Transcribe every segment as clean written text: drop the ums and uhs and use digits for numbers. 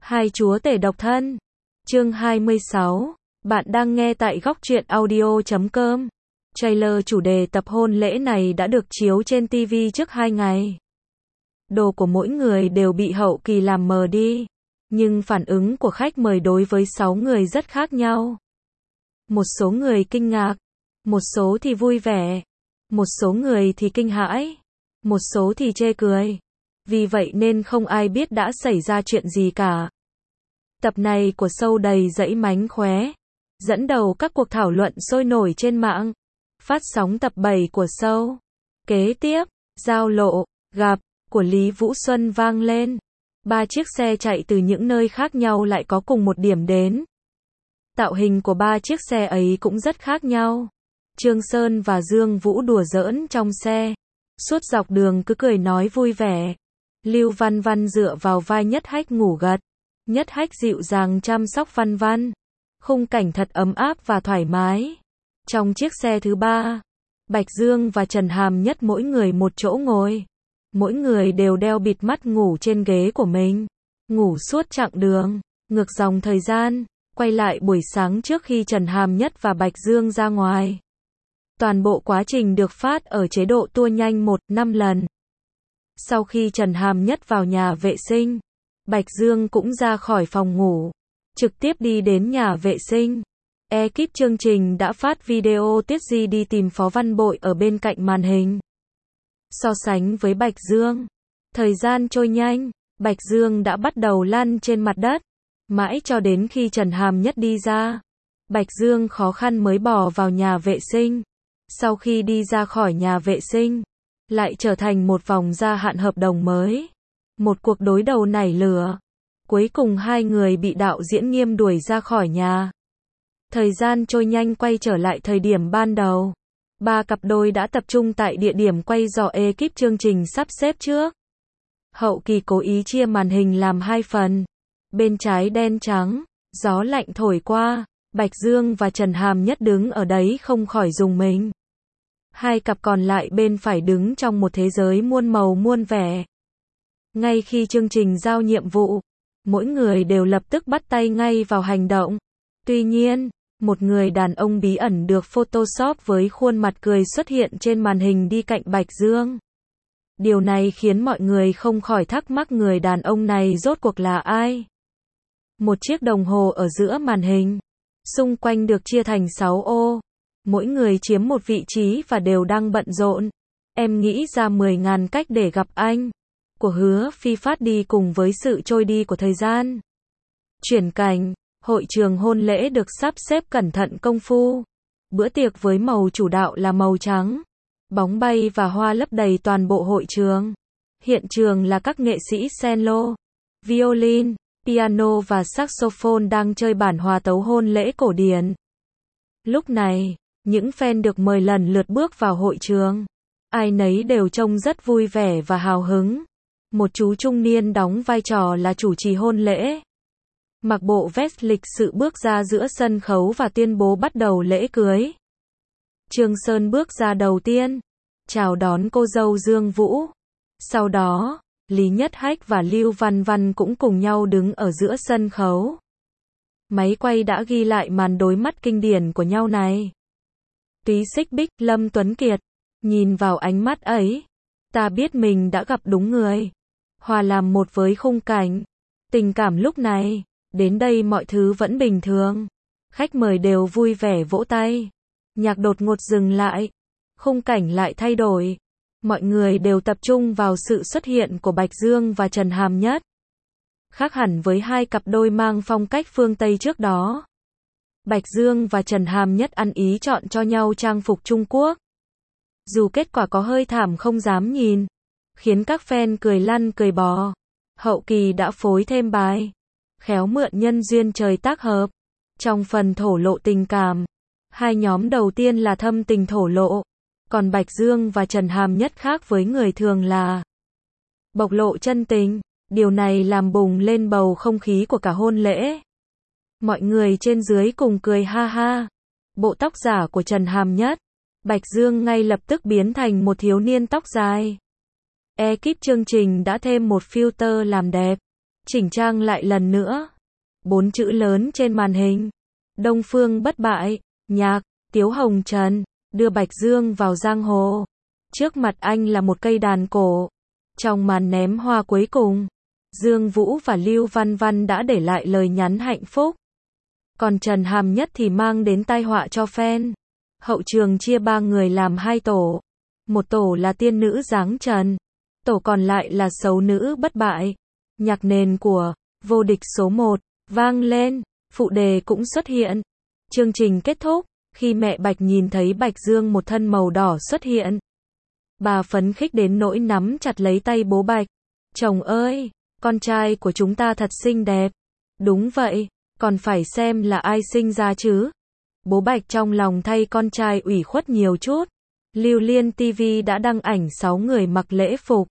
Hai chúa tể độc thân. Chương 26. Bạn đang nghe tại góc truyện audio.com. Trailer chủ đề tập hôn lễ này đã được chiếu trên TV trước 2 ngày. Đồ của mỗi người đều bị hậu kỳ làm mờ đi. Nhưng phản ứng của khách mời đối với 6 người rất khác nhau. Một số người kinh ngạc, một số thì vui vẻ, một số người thì kinh hãi, một số thì chê cười. Vì vậy nên không ai biết đã xảy ra chuyện gì cả. Tập này của show đầy dẫy mánh khóe, dẫn đầu các cuộc thảo luận sôi nổi trên mạng. Phát sóng tập 7 của show. Kế tiếp, giao lộ, gặp, của Lý Vũ Xuân vang lên. 3 chiếc xe chạy từ những nơi khác nhau lại có cùng một điểm đến. Tạo hình của 3 chiếc xe ấy cũng rất khác nhau. Trương Sơn và Dương Vũ đùa giỡn trong xe. Suốt dọc đường cứ cười nói vui vẻ. Lưu Văn Văn dựa vào vai Nhất Hách ngủ gật. Nhất Hách dịu dàng chăm sóc Văn Văn. Khung cảnh thật ấm áp và thoải mái. Trong chiếc xe thứ 3, Bạch Dương và Trần Hàm Nhất mỗi người một chỗ ngồi. Mỗi người đều đeo bịt mắt ngủ trên ghế của mình. Ngủ suốt chặng đường. Ngược dòng thời gian, quay lại buổi sáng trước khi Trần Hàm Nhất và Bạch Dương ra ngoài. Toàn bộ quá trình được phát ở chế độ tua nhanh 1/5 lần. Sau khi Trần Hàm Nhất vào nhà vệ sinh, Bạch Dương cũng ra khỏi phòng ngủ, trực tiếp đi đến nhà vệ sinh. Ekip chương trình đã phát video Tiết Di đi tìm Phó Văn Bội ở bên cạnh màn hình. So sánh với Bạch Dương, thời gian trôi nhanh, Bạch Dương đã bắt đầu lăn trên mặt đất, mãi cho đến khi Trần Hàm Nhất đi ra. Bạch Dương khó khăn mới bò vào nhà vệ sinh. Sau khi đi ra khỏi nhà vệ sinh, lại trở thành một vòng gia hạn hợp đồng mới. Một cuộc đối đầu nảy lửa. Cuối cùng hai người bị đạo diễn Nghiêm đuổi ra khỏi nhà. Thời gian trôi nhanh quay trở lại thời điểm ban đầu. 3 cặp đôi đã tập trung tại địa điểm quay do ekip chương trình sắp xếp trước. Hậu kỳ cố ý chia màn hình làm 2 phần. Bên trái đen trắng, gió lạnh thổi qua, Bạch Dương và Trần Hàm Nhất đứng ở đấy không khỏi rùng mình. 2 cặp còn lại bên phải đứng trong một thế giới muôn màu muôn vẻ. Ngay khi chương trình giao nhiệm vụ, mỗi người đều lập tức bắt tay ngay vào hành động. Tuy nhiên, một người đàn ông bí ẩn được Photoshop với khuôn mặt cười xuất hiện trên màn hình đi cạnh Bạch Dương. Điều này khiến mọi người không khỏi thắc mắc người đàn ông này rốt cuộc là ai. Một chiếc đồng hồ ở giữa màn hình. Xung quanh được chia thành 6 ô. Mỗi người chiếm một vị trí và đều đang bận rộn. Em nghĩ ra 10.000 cách để gặp anh. Của Hứa Phi phát đi cùng với sự trôi đi của thời gian. Chuyển cảnh, hội trường hôn lễ được sắp xếp cẩn thận công phu. Bữa tiệc với màu chủ đạo là màu trắng. Bóng bay và hoa lấp đầy toàn bộ hội trường. Hiện trường là các nghệ sĩ cello, violin, piano và saxophone đang chơi bản hòa tấu hôn lễ cổ điển. Lúc này, những fan được mời lần lượt bước vào hội trường. Ai nấy đều trông rất vui vẻ và hào hứng. Một chú trung niên đóng vai trò là chủ trì hôn lễ. Mặc bộ vest lịch sự bước ra giữa sân khấu và tuyên bố bắt đầu lễ cưới. Trương Sơn bước ra đầu tiên, chào đón cô dâu Dương Vũ. Sau đó, Lý Nhất Hách và Lưu Văn Văn cũng cùng nhau đứng ở giữa sân khấu. Máy quay đã ghi lại màn đối mắt kinh điển của nhau này. Túy Xích Bích, Lâm Tuấn Kiệt. Nhìn vào ánh mắt ấy, ta biết mình đã gặp đúng người. Hòa làm một với khung cảnh. Tình cảm lúc này, đến đây mọi thứ vẫn bình thường. Khách mời đều vui vẻ vỗ tay. Nhạc đột ngột dừng lại. Khung cảnh lại thay đổi. Mọi người đều tập trung vào sự xuất hiện của Bạch Dương và Trần Hàm Nhất. Khác hẳn với 2 cặp đôi mang phong cách phương Tây trước đó. Bạch Dương và Trần Hàm Nhất ăn ý chọn cho nhau trang phục Trung Quốc. Dù kết quả có hơi thảm không dám nhìn, khiến các fan cười lăn cười bò. Hậu kỳ đã phối thêm bài khéo mượn nhân duyên trời tác hợp. Trong phần thổ lộ tình cảm, 2 nhóm đầu tiên là thâm tình thổ lộ. Còn Bạch Dương và Trần Hàm Nhất khác với người thường là bộc lộ chân tình. Điều này làm bùng lên bầu không khí của cả hôn lễ. Mọi người trên dưới cùng cười ha ha. Bộ tóc giả của Trần Hàm Nhất, Bạch Dương ngay lập tức biến thành một thiếu niên tóc dài. Ekip chương trình đã thêm một filter làm đẹp. Chỉnh trang lại lần nữa. 4 chữ lớn trên màn hình. Đông Phương Bất Bại, nhạc, Tiếu Hồng Trần, đưa Bạch Dương vào giang hồ. Trước mặt anh là một cây đàn cổ. Trong màn ném hoa cuối cùng, Dương Vũ và Lưu Văn Văn đã để lại lời nhắn hạnh phúc. Còn Trần Hàm Nhất thì mang đến tai họa cho fan. Hậu trường chia 3 người làm 2 tổ. Một tổ là tiên nữ dáng Trần. Tổ còn lại là xấu nữ bất bại. Nhạc nền của Vô Địch số 1 vang lên, phụ đề cũng xuất hiện. Chương trình kết thúc, khi mẹ Bạch nhìn thấy Bạch Dương một thân màu đỏ xuất hiện. Bà phấn khích đến nỗi nắm chặt lấy tay bố Bạch. Chồng ơi, con trai của chúng ta thật xinh đẹp. Đúng vậy, còn phải xem là ai sinh ra chứ. Bố Bạch trong lòng thay con trai ủy khuất nhiều chút. Lưu Liên TV đã đăng ảnh 6 người mặc lễ phục.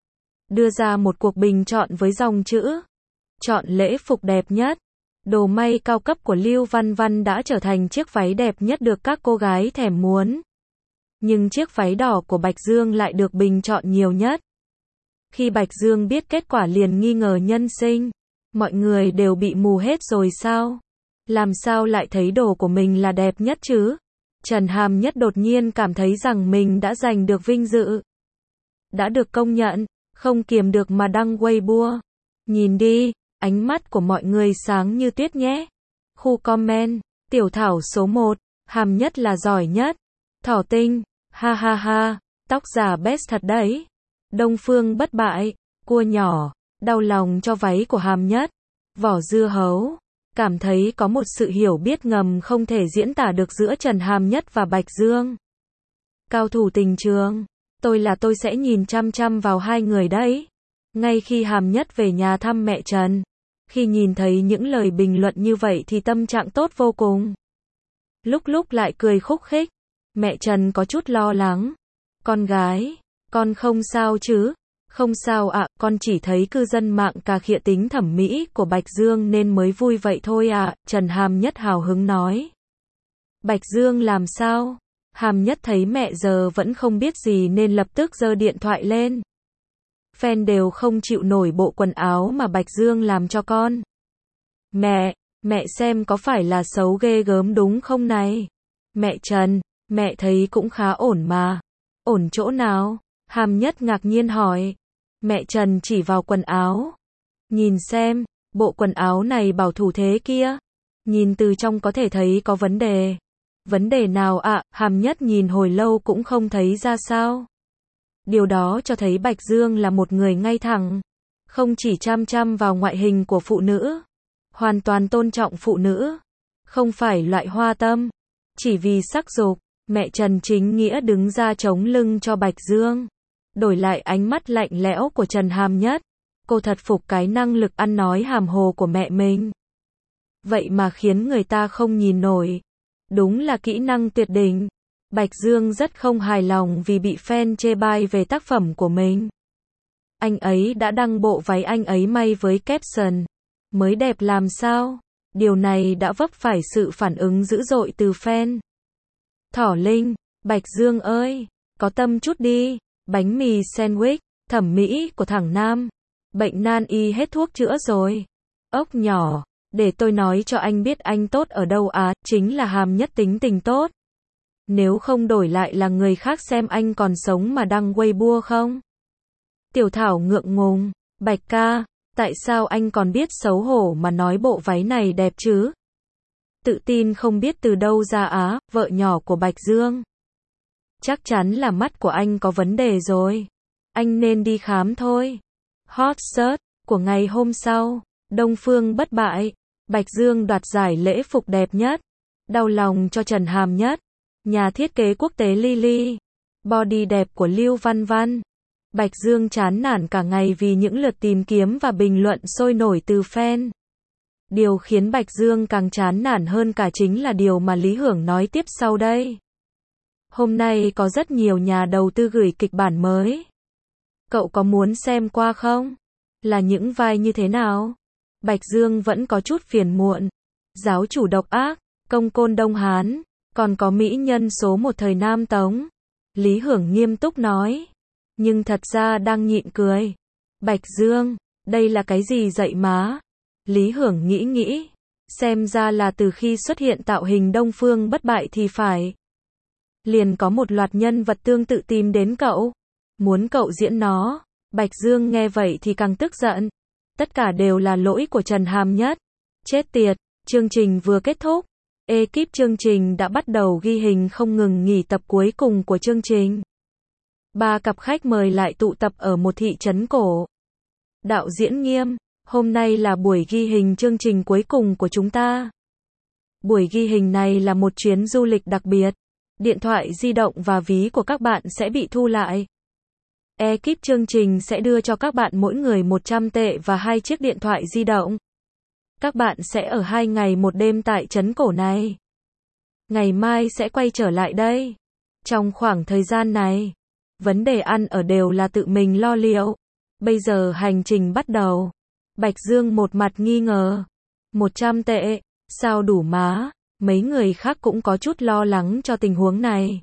Đưa ra một cuộc bình chọn với dòng chữ. Chọn lễ phục đẹp nhất. Đồ may cao cấp của Lưu Văn Văn đã trở thành chiếc váy đẹp nhất được các cô gái thèm muốn. Nhưng chiếc váy đỏ của Bạch Dương lại được bình chọn nhiều nhất. Khi Bạch Dương biết kết quả liền nghi ngờ nhân sinh. Mọi người đều bị mù hết rồi sao? Làm sao lại thấy đồ của mình là đẹp nhất chứ? Trần Hàm Nhất đột nhiên cảm thấy rằng mình đã giành được vinh dự. Đã được công nhận, không kiềm được mà đăng Weibo. Nhìn đi, ánh mắt của mọi người sáng như tuyết nhé. Khu comment, Tiểu Thảo số 1, Hàm Nhất là giỏi nhất. Thỏ Tinh, ha ha ha, tóc giả best thật đấy. Đông Phương Bất Bại, cua nhỏ, đau lòng cho váy của Hàm Nhất. Vỏ dưa hấu, cảm thấy có một sự hiểu biết ngầm không thể diễn tả được giữa Trần Hàm Nhất và Bạch Dương. Cao thủ tình trường, tôi sẽ nhìn chăm chăm vào hai người đấy. Ngay khi Hàm Nhất về nhà thăm mẹ Trần, khi nhìn thấy những lời bình luận như vậy thì tâm trạng tốt vô cùng. Lúc lại cười khúc khích. Mẹ Trần có chút lo lắng. Con gái, con không sao chứ? Không sao ạ, con chỉ thấy cư dân mạng cà khịa tính thẩm mỹ của Bạch Dương nên mới vui vậy thôi ạ, Trần Hàm Nhất hào hứng nói. Bạch Dương làm sao? Hàm Nhất thấy mẹ giờ vẫn không biết gì nên lập tức giơ điện thoại lên. Fan đều không chịu nổi bộ quần áo mà Bạch Dương làm cho con. Mẹ xem có phải là xấu ghê gớm đúng không này? Mẹ Trần, mẹ thấy cũng khá ổn mà. Ổn chỗ nào? Hàm Nhất ngạc nhiên hỏi. Mẹ Trần chỉ vào quần áo. Nhìn xem, bộ quần áo này bảo thủ thế kia. Nhìn từ trong có thể thấy có vấn đề. Vấn đề nào ạ? Hàm Nhất nhìn hồi lâu cũng không thấy ra sao. Điều đó cho thấy Bạch Dương là một người ngay thẳng. Không chỉ chăm chăm vào ngoại hình của phụ nữ. Hoàn toàn tôn trọng phụ nữ. Không phải loại hoa tâm. Chỉ vì sắc dục, mẹ Trần chính nghĩa đứng ra chống lưng cho Bạch Dương. Đổi lại ánh mắt lạnh lẽo của Trần Hàm Nhất. Cô thật phục cái năng lực ăn nói hàm hồ của mẹ mình. Vậy mà khiến người ta không nhìn nổi. Đúng là kỹ năng tuyệt đỉnh. Bạch Dương rất không hài lòng vì bị fan chê bai về tác phẩm của mình. Anh ấy đã đăng bộ váy anh ấy may với caption. Mới đẹp làm sao? Điều này đã vấp phải sự phản ứng dữ dội từ fan. Thỏ Linh, Bạch Dương ơi, có tâm chút đi. Bánh mì sandwich, thẩm mỹ của thằng Nam. Bệnh nan y hết thuốc chữa rồi. Ốc nhỏ, để tôi nói cho anh biết anh tốt ở đâu chính là Hàm Nhất tính tình tốt. Nếu không đổi lại là người khác xem anh còn sống mà đăng Weibo không? Tiểu Thảo ngượng ngùng, Bạch ca, tại sao anh còn biết xấu hổ mà nói bộ váy này đẹp chứ? Tự tin không biết từ đâu ra vợ nhỏ của Bạch Dương. Chắc chắn là mắt của anh có vấn đề rồi. Anh nên đi khám thôi. Hot search của ngày hôm sau. Đông Phương Bất Bại. Bạch Dương đoạt giải lễ phục đẹp nhất. Đau lòng cho Trần Hàm Nhất. Nhà thiết kế quốc tế Lily. Body đẹp của Lưu Văn Văn. Bạch Dương chán nản cả ngày vì những lượt tìm kiếm và bình luận sôi nổi từ fan. Điều khiến Bạch Dương càng chán nản hơn cả chính là điều mà Lý Hưởng nói tiếp sau đây. Hôm nay có rất nhiều nhà đầu tư gửi kịch bản mới. Cậu có muốn xem qua không? Là những vai như thế nào? Bạch Dương vẫn có chút phiền muộn. Giáo chủ độc ác, công côn Đông Hán, còn có mỹ nhân số 1 thời Nam Tống. Lý Hưởng nghiêm túc nói. Nhưng thật ra đang nhịn cười. Bạch Dương, Đây là cái gì dậy má? Lý Hưởng nghĩ nghĩ. Xem ra là từ khi xuất hiện tạo hình Đông Phương bất bại thì phải. Liền có một loạt nhân vật tương tự tìm đến cậu. Muốn cậu diễn nó. Bạch Dương nghe vậy thì càng tức giận. Tất cả đều là lỗi của Trần Hàm Nhất. Chết tiệt, chương trình vừa kết thúc. Ekip chương trình đã bắt đầu ghi hình không ngừng nghỉ tập cuối cùng của chương trình. 3 cặp khách mời lại tụ tập ở một thị trấn cổ. Đạo diễn Nghiêm, hôm nay là buổi ghi hình chương trình cuối cùng của chúng ta. Buổi ghi hình này là một chuyến du lịch đặc biệt. Điện thoại di động và ví của các bạn sẽ bị thu lại. Ekip chương trình sẽ đưa cho các bạn mỗi người 100 tệ và 2 chiếc điện thoại di động. Các bạn sẽ ở 2 ngày 1 đêm tại trấn cổ này. Ngày mai sẽ quay trở lại đây. Trong khoảng thời gian này, vấn đề ăn ở đều là tự mình lo liệu. Bây giờ hành trình bắt đầu. Bạch Dương một mặt nghi ngờ. 100 tệ, sao đủ má? Mấy người khác cũng có chút lo lắng cho tình huống này.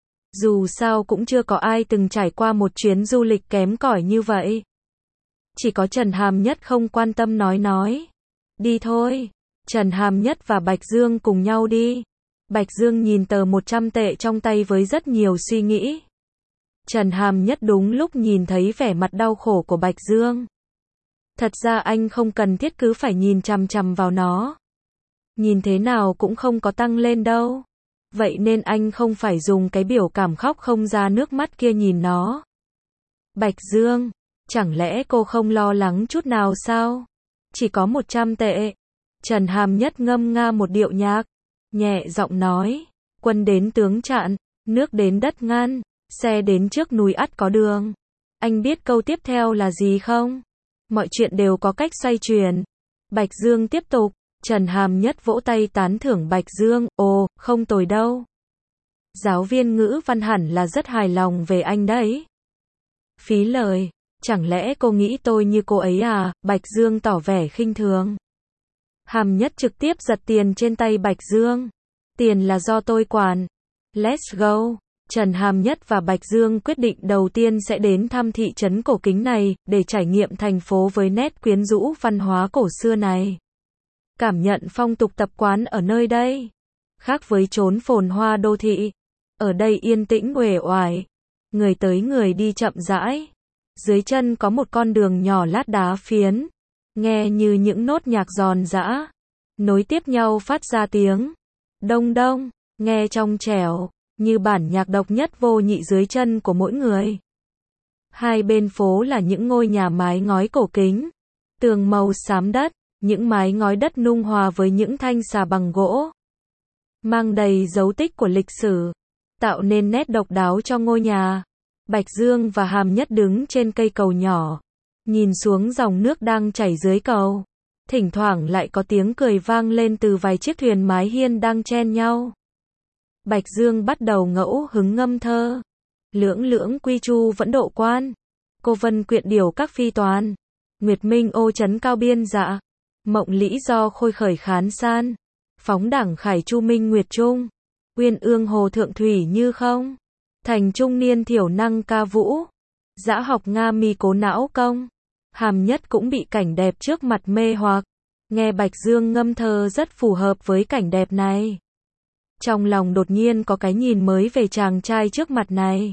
Dù sao cũng chưa có ai từng trải qua một chuyến du lịch kém cỏi như vậy. Chỉ có Trần Hàm Nhất không quan tâm nói. Đi thôi. Trần Hàm Nhất và Bạch Dương cùng nhau đi. Bạch Dương nhìn tờ 100 tệ trong tay với rất nhiều suy nghĩ. Trần Hàm Nhất đúng lúc nhìn thấy vẻ mặt đau khổ của Bạch Dương. Thật ra anh không cần thiết cứ phải nhìn chằm chằm vào nó. Nhìn thế nào cũng không có tăng lên đâu. Vậy nên anh không phải dùng cái biểu cảm khóc không ra nước mắt kia nhìn nó. Bạch Dương, chẳng lẽ cô không lo lắng chút nào sao? Chỉ có 100 tệ. Trần Hàm Nhất ngâm nga một điệu nhạc. Nhẹ giọng nói. Quân đến tướng chặn, nước đến đất ngăn, xe đến trước núi ắt có đường. Anh biết câu tiếp theo là gì không? Mọi chuyện đều có cách xoay chuyển. Bạch Dương tiếp tục. Trần Hàm Nhất vỗ tay tán thưởng Bạch Dương. Ồ, không tồi đâu. Giáo viên ngữ văn hẳn là rất hài lòng về anh đấy. Phí lời. Chẳng lẽ cô nghĩ tôi như cô ấy à? Bạch Dương tỏ vẻ khinh thường. Hàm Nhất trực tiếp giật tiền trên tay Bạch Dương. Tiền là do tôi quản. Let's go. Trần Hàm Nhất và Bạch Dương quyết định đầu tiên sẽ đến thăm thị trấn cổ kính này, để trải nghiệm thành phố với nét quyến rũ văn hóa cổ xưa này. Cảm nhận phong tục tập quán ở nơi đây. Khác với chốn phồn hoa đô thị. Ở đây yên tĩnh uể oải. Người tới người đi chậm rãi. Dưới chân có một con đường nhỏ lát đá phiến. Nghe như những nốt nhạc giòn giã. Nối tiếp nhau phát ra tiếng. Đông đông. Nghe trong trẻo. Như bản nhạc độc nhất vô nhị dưới chân của mỗi người. Hai bên phố là những ngôi nhà mái ngói cổ kính. Tường màu xám đất. Những mái ngói đất nung hòa với những thanh xà bằng gỗ. Mang đầy dấu tích của lịch sử. Tạo nên nét độc đáo cho ngôi nhà. Bạch Dương và Hàm Nhất đứng trên cây cầu nhỏ. Nhìn xuống dòng nước đang chảy dưới cầu. Thỉnh thoảng lại có tiếng cười vang lên từ vài chiếc thuyền mái hiên đang chen nhau. Bạch Dương bắt đầu ngẫu hứng ngâm thơ. Lưỡng lưỡng quy chu vẫn độ quan. Cô vân quyện điều các phi toàn. Nguyệt minh ô trấn cao biên dạ. Mộng lĩ do khôi khởi khán san. Phóng đảng khải chu minh nguyệt trung. Uyên ương hồ thượng thủy như không. Thành trung niên thiểu năng ca vũ. Dã học nga mi cố não công. Hàm Nhất cũng bị cảnh đẹp trước mặt mê hoặc. Nghe Bạch Dương ngâm thơ rất phù hợp với cảnh đẹp này. Trong lòng đột nhiên có cái nhìn mới về chàng trai trước mặt này.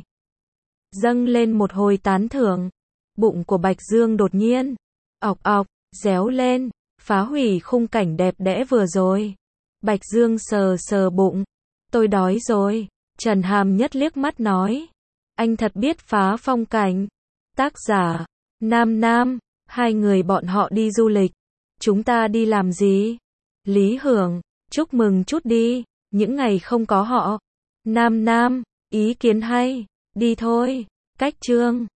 Dâng lên một hồi tán thưởng. Bụng của Bạch Dương đột nhiên ọc ọc, réo lên, phá hủy khung cảnh đẹp đẽ vừa rồi. Bạch Dương sờ sờ bụng. Tôi đói rồi. Trần Hàm Nhất liếc mắt nói. Anh thật biết phá phong cảnh. Tác giả Nam Nam. Hai người bọn họ đi du lịch. Chúng ta đi làm gì? Lý Hưởng. Chúc mừng chút đi. Những ngày không có họ. Nam Nam. Ý kiến hay. Đi thôi. Cách chương